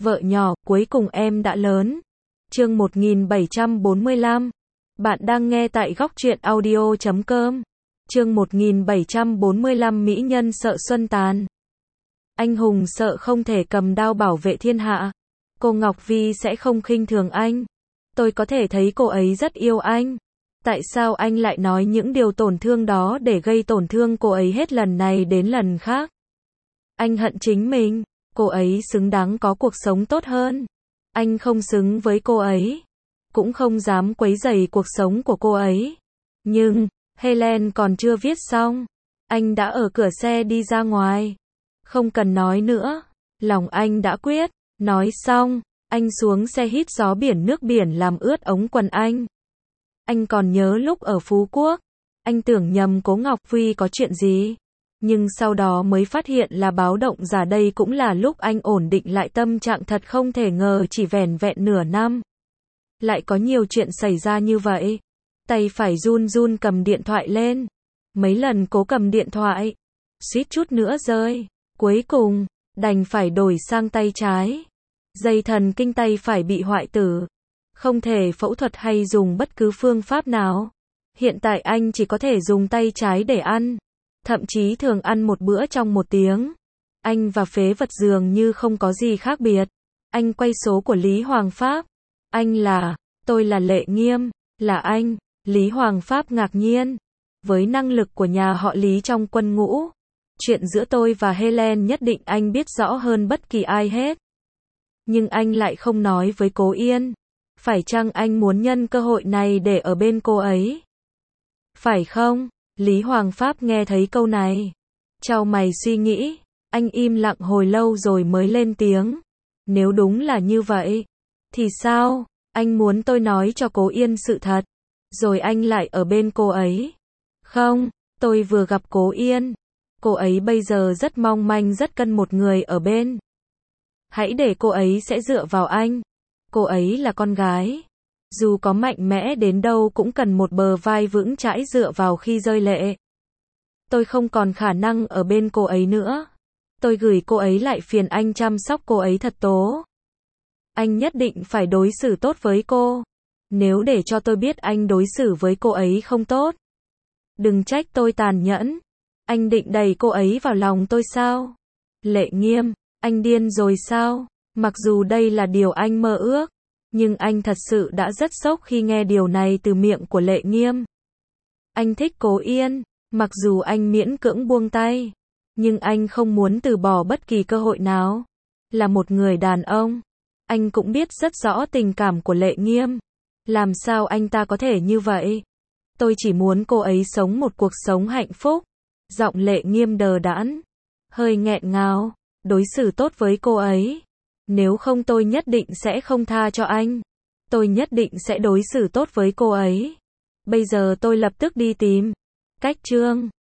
Vợ nhỏ, cuối cùng em đã lớn. Chương 1745. Bạn đang nghe tại góc truyện audio.com. Chương 1745 Mỹ nhân sợ xuân tàn. Anh hùng sợ không thể cầm đao bảo vệ thiên hạ. Cô Ngọc Vi sẽ không khinh thường anh. Tôi có thể thấy cô ấy rất yêu anh. Tại sao anh lại nói những điều tổn thương đó để gây tổn thương cô ấy hết lần này đến lần khác? Anh hận chính mình. Cô ấy xứng đáng có cuộc sống tốt hơn. Anh không xứng với cô ấy. Cũng không dám quấy rầy cuộc sống của cô ấy. Nhưng, Helen còn chưa viết xong. Anh đã ở cửa xe đi ra ngoài. Không cần nói nữa. Lòng anh đã quyết. Nói xong, anh xuống xe hít gió biển, nước biển làm ướt ống quần anh. Anh còn nhớ lúc ở Phú Quốc. Anh tưởng nhầm Cố Ngọc Vi có chuyện gì. Nhưng sau đó mới phát hiện là báo động giả. Đây cũng là lúc anh ổn định lại tâm trạng. Thật không thể ngờ chỉ vẻn vẹn nửa năm. Lại có nhiều chuyện xảy ra như vậy. Tay phải run run cầm điện thoại lên. Mấy lần cố cầm điện thoại. Suýt chút nữa rơi. Cuối cùng, đành phải đổi sang tay trái. Dây thần kinh tay phải bị hoại tử. Không thể phẫu thuật hay dùng bất cứ phương pháp nào. Hiện tại anh chỉ có thể dùng tay trái để ăn. Thậm chí thường ăn một bữa trong 1 tiếng. Anh và phế vật dường như không có gì khác biệt. Anh quay số của Lý Hoàng Pháp. Anh là, tôi là Lệ Nghiêm, là anh. Lý Hoàng Pháp ngạc nhiên. Với năng lực của nhà họ Lý trong quân ngũ, chuyện giữa tôi và Helen nhất định anh biết rõ hơn bất kỳ ai hết. Nhưng anh lại không nói với Cố Yên. Phải chăng anh muốn nhân cơ hội này để ở bên cô ấy? Phải không? Lý Hoàng Pháp nghe thấy câu này. Chau mày suy nghĩ. Anh im lặng hồi lâu rồi mới lên tiếng. Nếu đúng là như vậy, thì sao? Anh muốn tôi nói cho Cố Yên sự thật, rồi anh lại ở bên cô ấy. Không, tôi vừa gặp Cố Yên. Cô ấy bây giờ rất mong manh, rất cần một người ở bên. Hãy để cô ấy sẽ dựa vào anh. Cô ấy là con gái. Dù có mạnh mẽ đến đâu cũng cần một bờ vai vững chãi dựa vào khi rơi lệ. Tôi không còn khả năng ở bên cô ấy nữa. Tôi gửi cô ấy lại, phiền anh chăm sóc cô ấy thật tố. Anh nhất định phải đối xử tốt với cô. Nếu để cho tôi biết anh đối xử với cô ấy không tốt, đừng trách tôi tàn nhẫn. Anh định đẩy cô ấy vào lòng tôi sao? Lệ Nghiêm, anh điên rồi sao? Mặc dù đây là điều anh mơ ước, nhưng anh thật sự đã rất sốc khi nghe điều này từ miệng của Lệ Nghiêm. Anh thích Cố Yên, mặc dù anh miễn cưỡng buông tay, nhưng anh không muốn từ bỏ bất kỳ cơ hội nào. Là một người đàn ông, anh cũng biết rất rõ tình cảm của Lệ Nghiêm. Làm sao anh ta có thể như vậy? Tôi chỉ muốn cô ấy sống một cuộc sống hạnh phúc. Giọng Lệ Nghiêm đờ đẫn, hơi nghẹn ngào. Đối xử tốt với cô ấy. Nếu không tôi nhất định sẽ không tha cho anh. Tôi nhất định sẽ đối xử tốt với cô ấy. Bây giờ tôi lập tức đi tìm cách Trương.